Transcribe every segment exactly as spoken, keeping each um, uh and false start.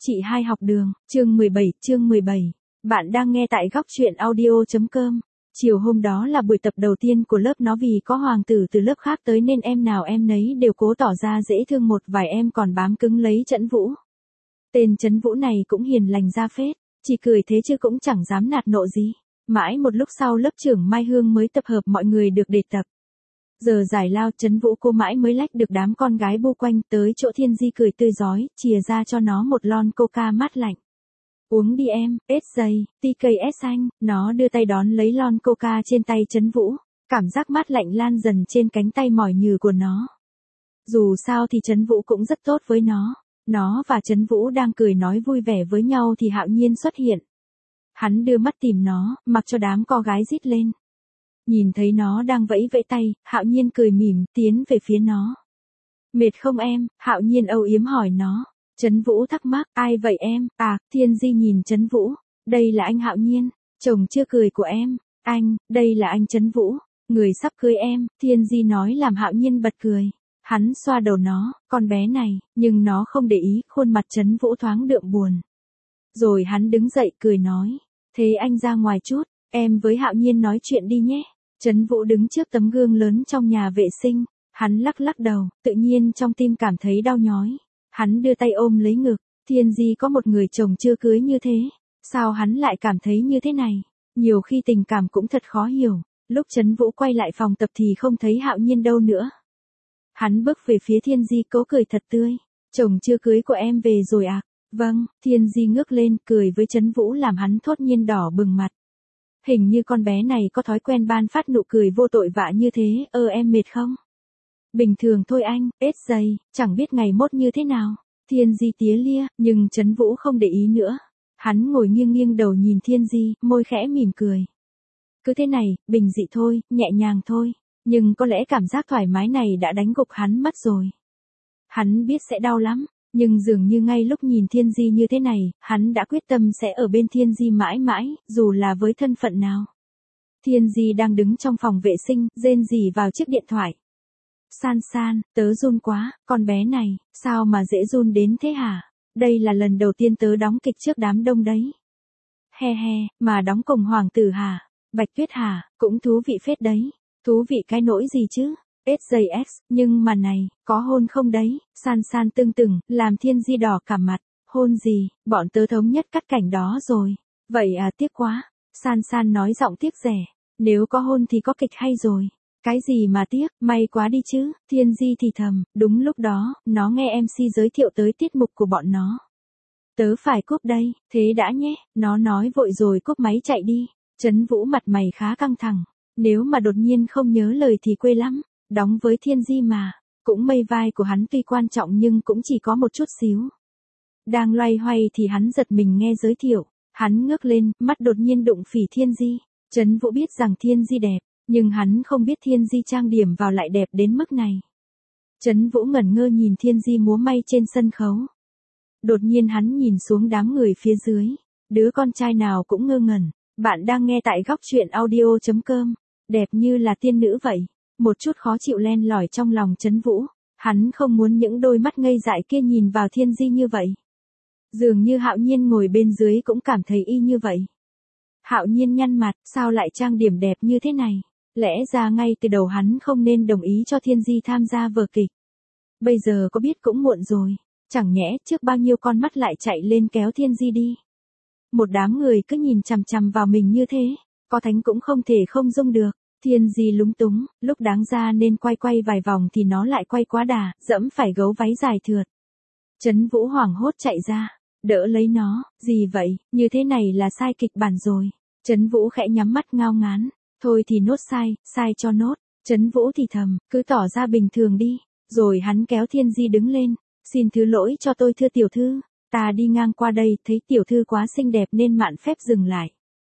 Chị hai học đường, chương mười bảy, chương mười bảy. Bạn đang nghe tại góc truyện audio.com. Chiều hôm đó là buổi tập đầu tiên của lớp nó, vì có hoàng tử từ lớp khác tới nên em nào em nấy đều cố tỏ ra dễ thương, một vài em còn bám cứng lấy Trấn Vũ. Tên Trấn Vũ này cũng hiền lành ra phết, chỉ cười thế chứ cũng chẳng dám nạt nộ gì. Mãi một lúc sau lớp trưởng Mai Hương mới tập hợp mọi người được để tập. Giờ giải lao, Trấn Vũ cô mãi mới lách được đám con gái bu quanh tới chỗ Thiên Di cười tươi rói, chìa ra cho nó một lon coca mát lạnh. Uống đi em, ết dày, tê ca ét anh. Nó đưa tay đón lấy lon coca trên tay Trấn Vũ, cảm giác mát lạnh lan dần trên cánh tay mỏi nhừ của nó. Dù sao thì Trấn Vũ cũng rất tốt với nó. Nó và Trấn Vũ đang cười nói vui vẻ với nhau thì Hạo Nhiên xuất hiện. Hắn đưa mắt tìm nó, mặc cho đám co gái rít lên. Nhìn thấy nó đang vẫy vẫy tay, Hạo Nhiên cười mỉm, tiến về phía nó. Mệt không em? Hạo Nhiên âu yếm hỏi nó. Trấn Vũ thắc mắc, ai vậy em? À, Thiên Di nhìn Trấn Vũ. Đây là anh Hạo Nhiên, chồng chưa cười của em. Anh, đây là anh Trấn Vũ, người sắp cưới em. Thiên Di nói làm Hạo Nhiên bật cười. Hắn xoa đầu nó, con bé này, nhưng nó không để ý, khuôn mặt Trấn Vũ thoáng đượm buồn. Rồi hắn đứng dậy cười nói, thế anh ra ngoài chút, em với Hạo Nhiên nói chuyện đi nhé. Trấn Vũ đứng trước tấm gương lớn trong nhà vệ sinh, hắn lắc lắc đầu, tự nhiên trong tim cảm thấy đau nhói. Hắn đưa tay ôm lấy ngực, Thiên Di có một người chồng chưa cưới như thế, sao hắn lại cảm thấy như thế này? Nhiều khi tình cảm cũng thật khó hiểu. Lúc Trấn Vũ quay lại phòng tập thì không thấy Hạo Nhiên đâu nữa. Hắn bước về phía Thiên Di, cố cười thật tươi. Chồng chưa cưới của em về rồi à? Vâng. Thiên Di ngước lên cười với Trấn Vũ làm hắn thốt nhiên đỏ bừng mặt. Hình như con bé này có thói quen ban phát nụ cười vô tội vạ như thế. Ơ em mệt không? Bình thường thôi anh, ết dày, chẳng biết ngày mốt như thế nào. Thiên Di tía lia, nhưng Trấn Vũ không để ý nữa. Hắn ngồi nghiêng nghiêng đầu nhìn Thiên Di, môi khẽ mỉm cười. Cứ thế này, bình dị thôi, nhẹ nhàng thôi. Nhưng có lẽ cảm giác thoải mái này đã đánh gục hắn mất rồi. Hắn biết sẽ đau lắm, nhưng dường như ngay lúc nhìn Thiên Di như thế này, hắn đã quyết tâm sẽ ở bên Thiên Di mãi mãi, dù là với thân phận nào. Thiên Di đang đứng trong phòng vệ sinh, rên rỉ vào chiếc điện thoại. San San, tớ run quá, con bé này, sao mà dễ run đến thế hả? Đây là lần đầu tiên tớ đóng kịch trước đám đông đấy. He he, mà đóng cùng hoàng tử hả? Bạch Tuyết hả? Cũng thú vị phết đấy. Thú vị cái nỗi gì chứ? ét gi ét, nhưng mà này, có hôn không đấy? San San tưng từng, làm Thiên Di đỏ cả mặt. Hôn gì? Bọn tớ thống nhất cắt cảnh đó rồi. Vậy à, tiếc quá. San San nói giọng tiếc rẻ. Nếu có hôn thì có kịch hay rồi. Cái gì mà tiếc, may quá đi chứ. Thiên Di thì thầm. Đúng lúc đó, nó nghe em xê giới thiệu tới tiết mục của bọn nó. Tớ phải cúp đây, thế đã nhé. Nó nói vội rồi cúp máy chạy đi. Trấn Vũ mặt mày khá căng thẳng. Nếu mà đột nhiên không nhớ lời thì quê lắm. Đóng với Thiên Di mà. Cũng mây vai của hắn tuy quan trọng nhưng cũng chỉ có một chút xíu. Đang loay hoay thì hắn giật mình nghe giới thiệu. Hắn ngước lên, mắt đột nhiên đụng phỉ Thiên Di. Trấn Vũ biết rằng Thiên Di đẹp, nhưng hắn không biết Thiên Di trang điểm vào lại đẹp đến mức này. Trấn Vũ ngẩn ngơ nhìn Thiên Di múa may trên sân khấu. Đột nhiên hắn nhìn xuống đám người phía dưới. Đứa con trai nào cũng ngơ ngẩn. Bạn đang nghe tại góc truyện audio.com. Đẹp như là tiên nữ vậy. Một chút khó chịu len lỏi trong lòng Trấn Vũ. Hắn không muốn những đôi mắt ngây dại kia nhìn vào Thiên Di như vậy. Dường như Hạo Nhiên ngồi bên dưới cũng cảm thấy y như vậy. Hạo Nhiên nhăn mặt, sao lại trang điểm đẹp như thế này? Lẽ ra ngay từ đầu hắn không nên đồng ý cho Thiên Di tham gia vở kịch. Bây giờ có biết cũng muộn rồi. Chẳng nhẽ trước bao nhiêu con mắt lại chạy lên kéo Thiên Di đi. Một đám người cứ nhìn chằm chằm vào mình như thế. Có thánh cũng không thể không dung được. Thiên Di lúng túng, lúc đáng ra nên quay quay vài vòng thì nó lại quay quá đà, dẫm phải gấu váy dài thượt. Trấn Vũ hoảng hốt chạy ra, đỡ lấy nó. Gì vậy, như thế này là sai kịch bản rồi. Trấn Vũ khẽ nhắm mắt ngao ngán. Thôi thì nốt sai, sai cho nốt. Trấn Vũ thì thầm, cứ tỏ ra bình thường đi. Rồi hắn kéo Thiên Di đứng lên. Xin thứ lỗi cho tôi thưa tiểu thư. Ta đi ngang qua đây thấy tiểu thư quá xinh đẹp nên mạn phép dừng lại.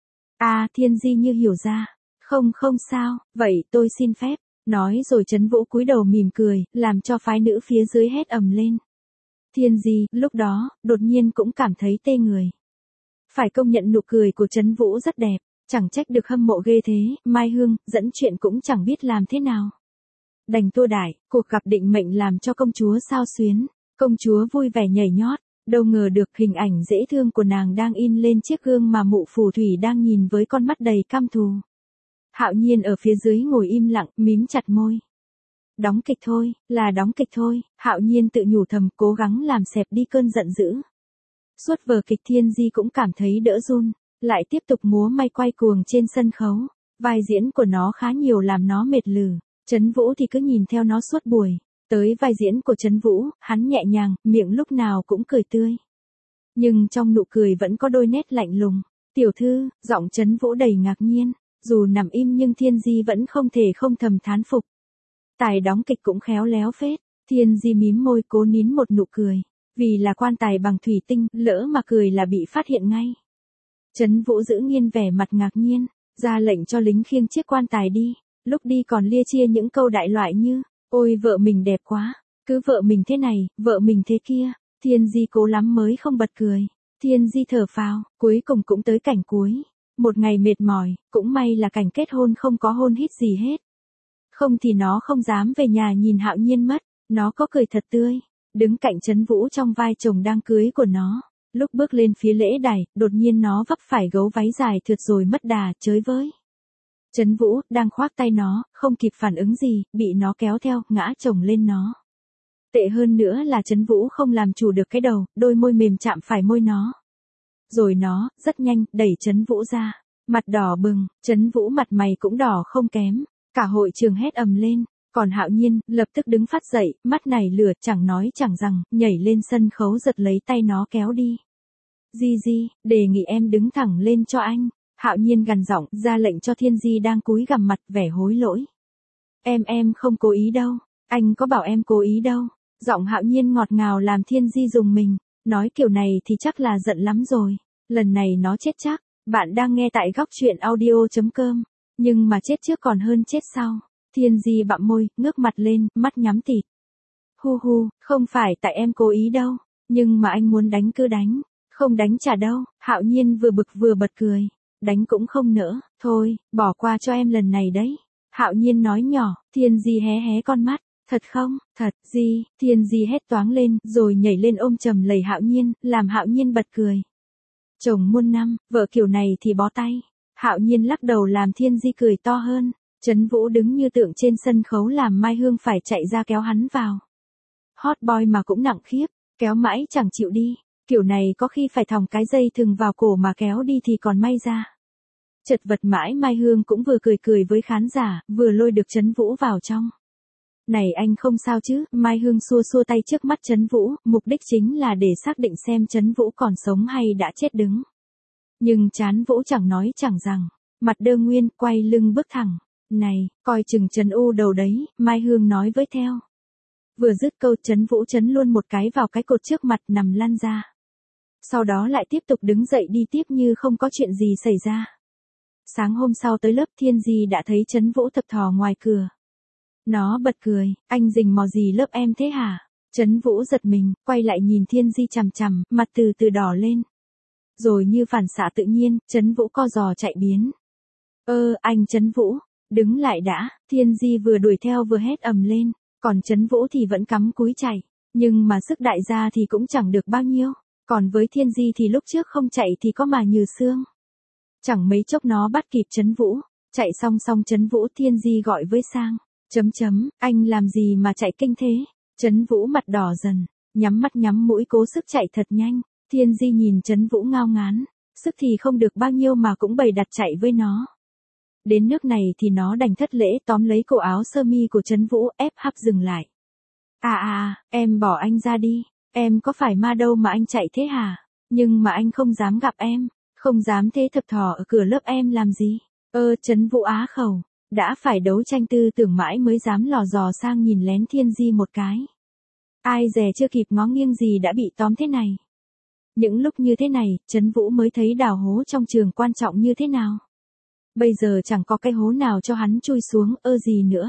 À, Thiên Di như hiểu ra. Không không sao, vậy tôi xin phép. Nói rồi Trấn Vũ cúi đầu mỉm cười, làm cho phái nữ phía dưới hét ầm lên. Thiên Di, lúc đó, đột nhiên cũng cảm thấy tê người. Phải công nhận nụ cười của Trấn Vũ rất đẹp, chẳng trách được hâm mộ ghê thế. Mai Hương, dẫn chuyện cũng chẳng biết làm thế nào. Đành tua đại, cuộc gặp định mệnh làm cho công chúa xao xuyến. Công chúa vui vẻ nhảy nhót, Đâu ngờ được hình ảnh dễ thương của nàng đang in lên chiếc gương mà mụ phù thủy đang nhìn với con mắt đầy căm thù. Hạo Nhiên ở phía dưới ngồi im lặng, mím chặt môi. Đóng kịch thôi, là đóng kịch thôi, Hạo Nhiên tự nhủ thầm, cố gắng làm xẹp đi cơn giận dữ. Suốt vở kịch Thiên Di cũng cảm thấy đỡ run, lại tiếp tục múa may quay cuồng trên sân khấu. Vai diễn của nó khá nhiều làm nó mệt lử. Trấn Vũ thì cứ nhìn theo nó suốt buổi. Tới vai diễn của Trấn Vũ, hắn nhẹ nhàng, miệng lúc nào cũng cười tươi. Nhưng trong nụ cười vẫn có đôi nét lạnh lùng. Tiểu thư, giọng Trấn Vũ đầy ngạc nhiên. Dù nằm im nhưng Thiên Di vẫn không thể không thầm thán phục. Tài đóng kịch cũng khéo léo phết. Thiên Di mím môi cố nín một nụ cười. Vì là quan tài bằng thủy tinh, lỡ mà cười là bị phát hiện ngay. Trấn Vũ giữ nghiên vẻ mặt ngạc nhiên, ra lệnh cho lính khiêng chiếc quan tài đi. Lúc đi còn lia chia những câu đại loại như, ôi vợ mình đẹp quá, cứ vợ mình thế này, vợ mình thế kia. Thiên Di cố lắm mới không bật cười. Thiên Di thở phào, cuối cùng cũng tới cảnh cuối. Một ngày mệt mỏi, cũng may là cảnh kết hôn không có hôn hít gì hết. Không thì nó không dám về nhà nhìn Hạo Nhiên mất. Nó có cười thật tươi, đứng cạnh Trấn Vũ trong vai chồng đang cưới của nó. Lúc bước lên phía lễ đài, đột nhiên nó vấp phải gấu váy dài thượt rồi mất đà, chới với. Trấn Vũ đang khoác tay nó, không kịp phản ứng gì, bị nó kéo theo, ngã chồng lên nó. Tệ hơn nữa là Trấn Vũ không làm chủ được cái đầu, đôi môi mềm chạm phải môi nó. Rồi nó, rất nhanh, đẩy Trấn Vũ ra. Mặt đỏ bừng, Trấn Vũ mặt mày cũng đỏ không kém. Cả hội trường hét ầm lên. Còn Hạo Nhiên, lập tức đứng phát dậy, mắt này lửa, chẳng nói chẳng rằng, nhảy lên sân khấu giật lấy tay nó kéo đi. Di Di, đề nghị em đứng thẳng lên cho anh. Hạo Nhiên gằn giọng, ra lệnh cho Thiên Di đang cúi gằm mặt, vẻ hối lỗi. Em em không cố ý đâu, anh có bảo em cố ý đâu. Giọng Hạo Nhiên ngọt ngào làm Thiên Di rùng mình, nói kiểu này thì chắc là giận lắm rồi. Lần này nó chết chắc. Bạn đang nghe tại góc truyện audio chấm com. Nhưng mà chết trước còn hơn chết sau. Thiên Di bặm môi, ngước mặt lên, mắt nhắm tịt. Hu hu, không phải tại em cố ý đâu, nhưng mà anh muốn đánh cứ đánh, không đánh chả đâu. Hạo Nhiên vừa bực vừa bật cười, đánh cũng không nỡ, thôi, bỏ qua cho em lần này đấy. Hạo Nhiên nói nhỏ, Thiên Di hé hé con mắt, thật không, thật, Di, Thiên Di hét toáng lên, rồi nhảy lên ôm chầm lấy Hạo Nhiên, làm Hạo Nhiên bật cười. Chồng muôn năm, vợ kiểu này thì bó tay. Hạo Nhiên lắc đầu làm Thiên Di cười to hơn. Trấn Vũ đứng như tượng trên sân khấu làm Mai Hương phải chạy ra kéo hắn vào. Hot boy mà cũng nặng khiếp, kéo mãi chẳng chịu đi. Kiểu này có khi phải thòng cái dây thừng vào cổ mà kéo đi thì còn may ra. Chật vật mãi Mai Hương cũng vừa cười cười với khán giả, vừa lôi được Trấn Vũ vào trong. Này anh không sao chứ, Mai Hương xua xua tay trước mắt Trấn Vũ, mục đích chính là để xác định xem Trấn Vũ còn sống hay đã chết đứng. Nhưng Trán Vũ chẳng nói chẳng rằng, mặt đơ nguyên, quay lưng bước thẳng. Này, coi chừng Trấn U đầu đấy, Mai Hương nói với theo. Vừa dứt câu Trấn Vũ chấn luôn một cái vào cái cột trước mặt nằm lăn ra. Sau đó lại tiếp tục đứng dậy đi tiếp như không có chuyện gì xảy ra. Sáng hôm sau tới lớp Thiên Di đã thấy Trấn Vũ thập thò ngoài cửa. Nó bật cười, anh rình mò gì lớp em thế hả? Trấn Vũ giật mình, quay lại nhìn Thiên Di chằm chằm, mặt từ từ đỏ lên. Rồi như phản xạ tự nhiên, Trấn Vũ co giò chạy biến. Ơ, anh Trấn Vũ, đứng lại đã. Thiên Di vừa đuổi theo vừa hét ầm lên, còn Trấn Vũ thì vẫn cắm cúi chạy, nhưng mà sức đại gia thì cũng chẳng được bao nhiêu, còn với Thiên Di thì lúc trước không chạy thì có mà nhừ xương. Chẳng mấy chốc nó bắt kịp Trấn Vũ, chạy song song Trấn Vũ. Thiên Di gọi với sang, chấm chấm, anh làm gì mà chạy kinh thế? Trấn Vũ mặt đỏ dần, nhắm mắt nhắm mũi cố sức chạy thật nhanh. Thiên Di nhìn Trấn Vũ ngao ngán, sức thì không được bao nhiêu mà cũng bày đặt chạy với nó. Đến nước này thì nó đành thất lễ tóm lấy cổ áo sơ mi của Trấn Vũ ép hắp dừng lại. À à, em bỏ anh ra đi, em có phải ma đâu mà anh chạy thế hả? Nhưng mà anh không dám gặp em, không dám thế thập thò ở cửa lớp em làm gì? Ơ Trấn Vũ á khẩu, đã phải đấu tranh tư tưởng mãi mới dám lò dò sang nhìn lén Thiên Di một cái. Ai dè chưa kịp ngó nghiêng gì đã bị tóm thế này. Những lúc như thế này, Trấn Vũ mới thấy đào hố trong trường quan trọng như thế nào. Bây giờ chẳng có cái hố nào cho hắn chui xuống, ơ gì nữa.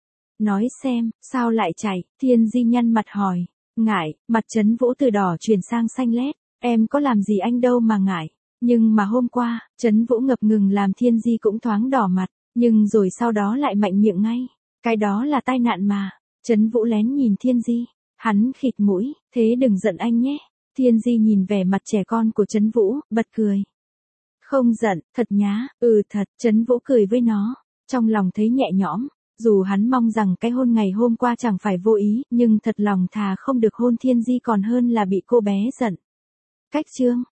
Nói xem, sao lại chạy? Thiên Di nhăn mặt hỏi. Ngại, mặt Trấn Vũ từ đỏ chuyển sang xanh lét. Em có làm gì anh đâu mà ngại. Nhưng mà hôm qua, Trấn Vũ ngập ngừng làm Thiên Di cũng thoáng đỏ mặt. Nhưng rồi sau đó lại mạnh miệng ngay. Cái đó là tai nạn mà. Trấn Vũ lén nhìn Thiên Di. Hắn khịt mũi, thế đừng giận anh nhé. Thiên Di nhìn vẻ mặt trẻ con của Trấn Vũ, bật cười. Không giận, thật nhá, ừ thật, Trấn Vũ cười với nó, trong lòng thấy nhẹ nhõm, dù hắn mong rằng cái hôn ngày hôm qua chẳng phải vô ý, nhưng thật lòng thà không được hôn Thiên Di còn hơn là bị cô bé giận. Cách chương